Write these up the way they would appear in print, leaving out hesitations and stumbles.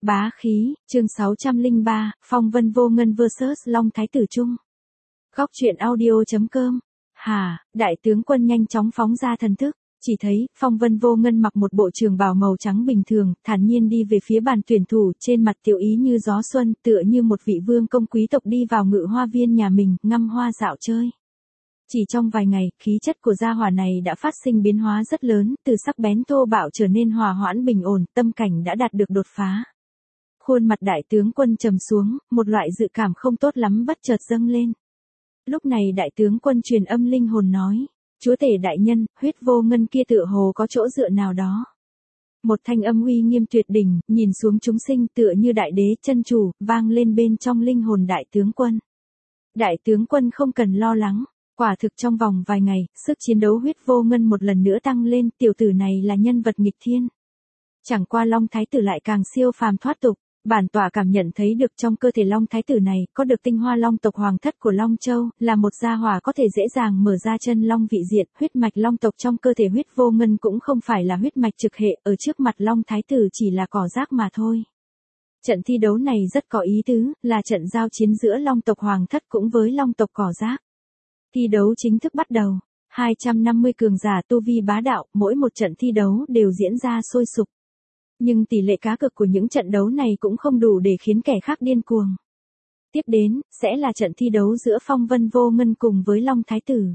Bá khí, chương 603, phong vân vô ngân vs Long Thái Tử Trung. Góc truyện audio.com. Đại tướng quân nhanh chóng phóng ra thần thức, chỉ thấy phong vân vô ngân mặc một bộ trường bào màu trắng bình thường, thản nhiên đi về phía bàn tuyển thủ, trên mặt tiểu ý như gió xuân, tựa như một vị vương công quý tộc đi vào ngự hoa viên nhà mình, ngắm hoa dạo chơi. Chỉ trong vài ngày, khí chất của gia hỏa này đã phát sinh biến hóa rất lớn, từ sắc bén thô bạo trở nên hòa hoãn bình ổn, tâm cảnh đã đạt được đột phá. Khuôn mặt đại tướng quân trầm xuống, một loại dự cảm không tốt lắm bất chợt dâng lên. Lúc này đại tướng quân truyền âm linh hồn nói, chúa tể đại nhân, huyết vô ngân kia tựa hồ có chỗ dựa nào đó. Một thanh âm uy nghiêm tuyệt đỉnh, nhìn xuống chúng sinh tựa như đại đế chân chủ, vang lên bên trong linh hồn đại tướng quân. Đại tướng quân không cần lo lắng. Quả thực trong vòng vài ngày, sức chiến đấu huyết vô ngân một lần nữa tăng lên, tiểu tử này là nhân vật nghịch thiên. Chẳng qua Long Thái Tử lại càng siêu phàm thoát tục, bản tọa cảm nhận thấy được trong cơ thể Long Thái Tử này, có được tinh hoa Long tộc hoàng thất của Long Châu, là một gia hỏa có thể dễ dàng mở ra chân Long vị diện, huyết mạch Long tộc trong cơ thể huyết vô ngân cũng không phải là huyết mạch trực hệ, ở trước mặt Long Thái Tử chỉ là cỏ rác mà thôi. Trận thi đấu này rất có ý tứ, là trận giao chiến giữa Long tộc hoàng thất cũng với Long tộc cỏ rác. Thi đấu chính thức bắt đầu, 250 cường giả tu vi bá đạo, mỗi một trận thi đấu đều diễn ra sôi sục. Nhưng tỷ lệ cá cược của những trận đấu này cũng không đủ để khiến kẻ khác điên cuồng. Tiếp đến, sẽ là trận thi đấu giữa phong vân vô ngân cùng với Long Thái Tử.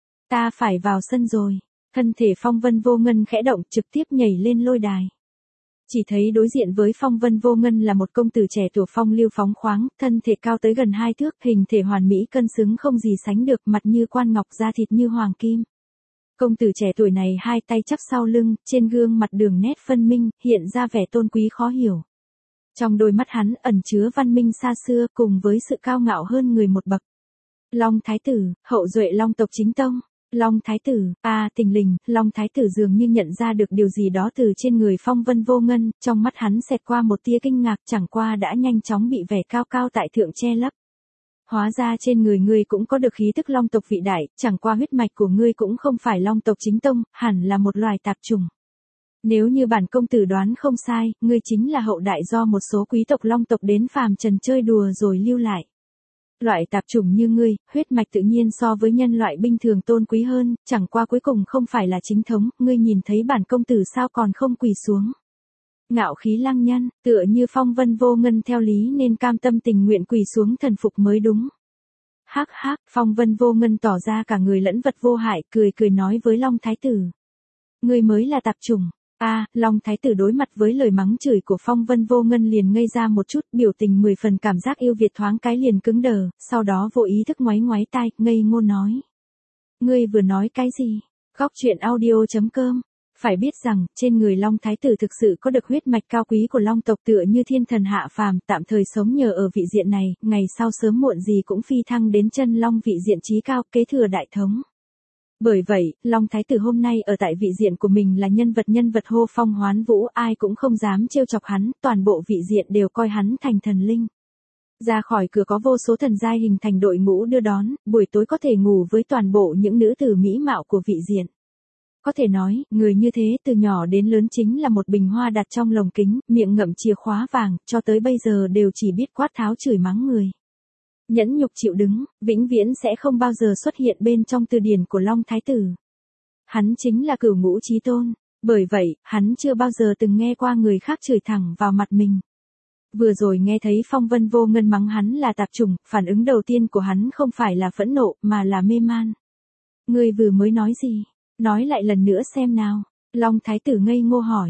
Ta phải vào sân rồi, thân thể phong vân vô ngân khẽ động trực tiếp nhảy lên lôi đài. Chỉ thấy đối diện với phong vân vô ngân là một công tử trẻ tuổi phong lưu phóng khoáng, thân thể cao tới gần 2 thước, hình thể hoàn mỹ cân xứng không gì sánh được, mặt như quan ngọc, da thịt như hoàng kim. Công tử trẻ tuổi này hai tay chắp sau lưng, trên gương mặt đường nét phân minh, hiện ra vẻ tôn quý khó hiểu. Trong đôi mắt hắn ẩn chứa văn minh xa xưa cùng với sự cao ngạo hơn người một bậc. Long Thái Tử, hậu duệ Long tộc chính tông. Long Thái Tử, tình lình, Long Thái Tử dường như nhận ra được điều gì đó từ trên người phong vân vô ngân, trong mắt hắn xẹt qua một tia kinh ngạc, chẳng qua đã nhanh chóng bị vẻ cao cao tại thượng che lấp. Hóa ra trên người ngươi cũng có được khí tức Long tộc vị đại, chẳng qua huyết mạch của ngươi cũng không phải Long tộc chính tông, hẳn là một loài tạp chủng. Nếu như bản công tử đoán không sai, ngươi chính là hậu đại do một số quý tộc Long tộc đến phàm trần chơi đùa rồi lưu lại. Loại tạp chủng như ngươi, huyết mạch tự nhiên so với nhân loại bình thường tôn quý hơn, chẳng qua cuối cùng không phải là chính thống, ngươi nhìn thấy bản công tử sao còn không quỳ xuống. Ngạo khí lăng nhân, tựa như phong vân vô ngân theo lý nên cam tâm tình nguyện quỳ xuống thần phục mới đúng. Hắc, phong vân vô ngân tỏ ra cả người lẫn vật vô hại, cười nói với Long Thái Tử. Ngươi mới là tạp chủng. Long Thái Tử đối mặt với lời mắng chửi của phong vân vô ngân liền ngây ra một chút, biểu tình 10 phần cảm giác yêu Việt thoáng cái liền cứng đờ, sau đó vô ý thức ngoáy tai, ngây ngô nói. Ngươi vừa nói cái gì? Góc truyện audio.com. Phải biết rằng, trên người Long Thái Tử thực sự có được huyết mạch cao quý của Long tộc tựa như thiên thần hạ phàm, tạm thời sống nhờ ở vị diện này, ngày sau sớm muộn gì cũng phi thăng đến chân Long vị diện chí cao, kế thừa đại thống. Bởi vậy, Long Thái Tử hôm nay ở tại vị diện của mình là nhân vật hô phong hoán vũ, ai cũng không dám trêu chọc hắn, toàn bộ vị diện đều coi hắn thành thần linh. Ra khỏi cửa có vô số thần giai hình thành đội ngũ đưa đón, buổi tối có thể ngủ với toàn bộ những nữ tử mỹ mạo của vị diện. Có thể nói, người như thế từ nhỏ đến lớn chính là một bình hoa đặt trong lồng kính, miệng ngậm chìa khóa vàng, cho tới bây giờ đều chỉ biết quát tháo chửi mắng người. Nhẫn nhục chịu đứng, vĩnh viễn sẽ không bao giờ xuất hiện bên trong từ điển của Long Thái Tử. Hắn chính là cửu ngũ chí tôn, bởi vậy, hắn chưa bao giờ từng nghe qua người khác chửi thẳng vào mặt mình. Vừa rồi nghe thấy phong vân vô ngân mắng hắn là tạp chủng, phản ứng đầu tiên của hắn không phải là phẫn nộ, mà là mê man. Ngươi vừa mới nói gì? Nói lại lần nữa xem nào. Long Thái Tử ngây ngô hỏi.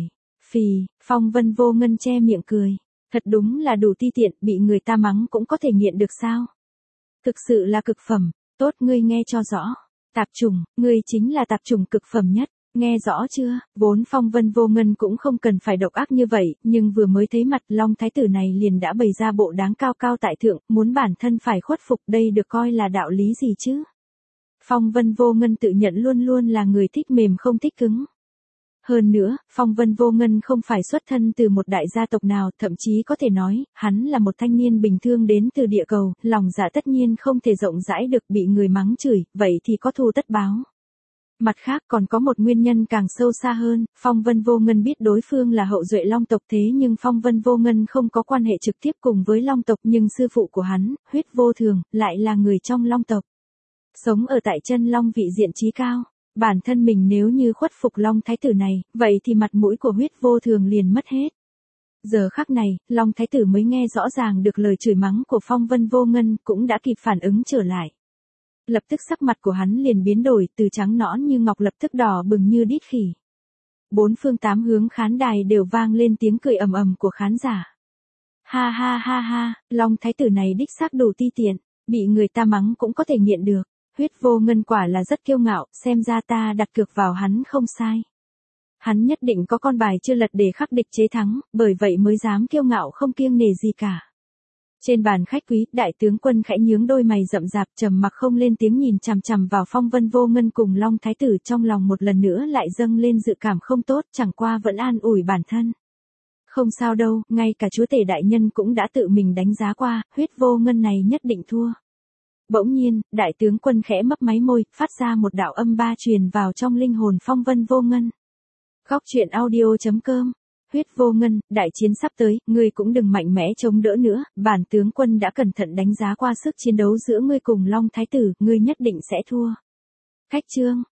Phong vân vô ngân che miệng cười. Thật đúng là đủ ti tiện, bị người ta mắng cũng có thể nghiện được sao? Thực sự là cực phẩm, tốt ngươi nghe cho rõ. Tạp chủng, ngươi chính là tạp chủng cực phẩm nhất, nghe rõ chưa? Vốn phong vân vô ngân cũng không cần phải độc ác như vậy, nhưng vừa mới thấy mặt Long Thái Tử này liền đã bày ra bộ đáng cao cao tại thượng, muốn bản thân phải khuất phục, đây được coi là đạo lý gì chứ? Phong vân vô ngân tự nhận luôn luôn là người thích mềm không thích cứng. Hơn nữa, phong vân vô ngân không phải xuất thân từ một đại gia tộc nào, thậm chí có thể nói, hắn là một thanh niên bình thường đến từ địa cầu, lòng dạ tất nhiên không thể rộng rãi được, bị người mắng chửi, vậy thì có thù tất báo. Mặt khác còn có một nguyên nhân càng sâu xa hơn, Phong Vân Vô Ngân biết đối phương là hậu duệ Long tộc thế nhưng Phong Vân Vô Ngân không có quan hệ trực tiếp cùng với Long tộc nhưng sư phụ của hắn, Huyết Vô Thường, lại là người trong Long tộc. Sống ở tại chân Long vị diện trí cao. Bản thân mình nếu như khuất phục Long Thái tử này, vậy thì mặt mũi của Huyết Vô Thường liền mất hết. Giờ khắc này, Long Thái tử mới nghe rõ ràng được lời chửi mắng của Phong Vân Vô Ngân cũng đã kịp phản ứng trở lại. Lập tức sắc mặt của hắn liền biến đổi từ trắng nõn như ngọc lập tức đỏ bừng như đít khỉ. Bốn phương tám hướng khán đài đều vang lên tiếng cười ầm ầm của khán giả. Ha ha ha ha, Long Thái tử này đích xác đủ ti tiện, bị người ta mắng cũng có thể nghiện được. Huyết Vô Ngân quả là rất kiêu ngạo, xem ra ta đặt cược vào hắn không sai. Hắn nhất định có con bài chưa lật để khắc địch chế thắng, bởi vậy mới dám kiêu ngạo không kiêng nể gì cả. Trên bàn khách quý, đại tướng Quân khẽ nhướng đôi mày rậm rạp trầm mặc không lên tiếng nhìn chằm chằm vào Phong Vân Vô Ngân cùng Long Thái tử trong lòng một lần nữa lại dâng lên dự cảm không tốt, chẳng qua vẫn an ủi bản thân. Không sao đâu, ngay cả chúa tể đại nhân cũng đã tự mình đánh giá qua, Huyết Vô Ngân này nhất định thua. Bỗng nhiên, đại tướng Quân khẽ mấp máy môi, phát ra một đạo âm ba truyền vào trong linh hồn Phong Vân Vô Ngân. Góc truyện audio.com. Huyết Vô Ngân, đại chiến sắp tới, ngươi cũng đừng mạnh mẽ chống đỡ nữa, bản tướng Quân đã cẩn thận đánh giá qua sức chiến đấu giữa ngươi cùng Long Thái tử, ngươi nhất định sẽ thua. Khách chương.